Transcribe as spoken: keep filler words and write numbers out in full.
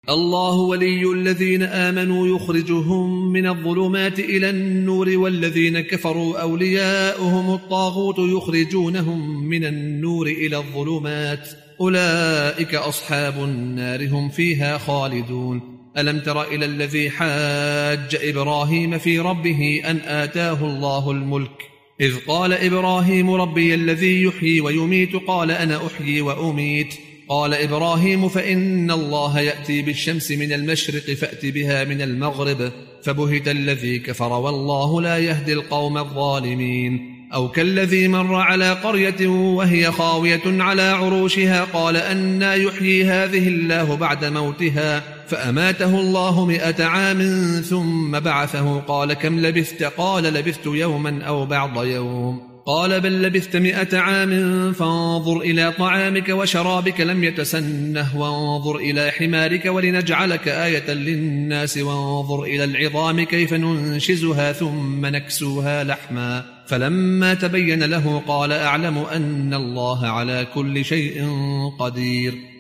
الله ولي الذين آمنوا يخرجهم من الظلمات إلى النور والذين كفروا أولياؤهم الطاغوت يخرجونهم من النور إلى الظلمات أولئك أصحاب النار هم فيها خالدون. ألم تر إلى الذي حاج إبراهيم في ربه أن آتاه الله الملك إذ قال إبراهيم ربي الذي يحيي ويميت قال أنا أحيي وأميت قال إبراهيم فإن الله يأتي بالشمس من المشرق فأت بها من المغرب فبهت الذي كفر والله لا يهدي القوم الظالمين. أو كالذي مر على قرية وهي خاوية على عروشها قال أنى يحيي هذه الله بعد موتها فأماته الله مئة عام ثم بعثه قال كم لبثت قال لبثت يوما أو بعض يوم قال بل لبثت مئة عام فانظر إلى طعامك وشرابك لم يتسنه وانظر إلى حمارك ولنجعلك آية للناس وانظر إلى العظام كيف ننشزها ثم نكسوها لحما فلما تبين له قال أعلم أن الله على كل شيء قدير.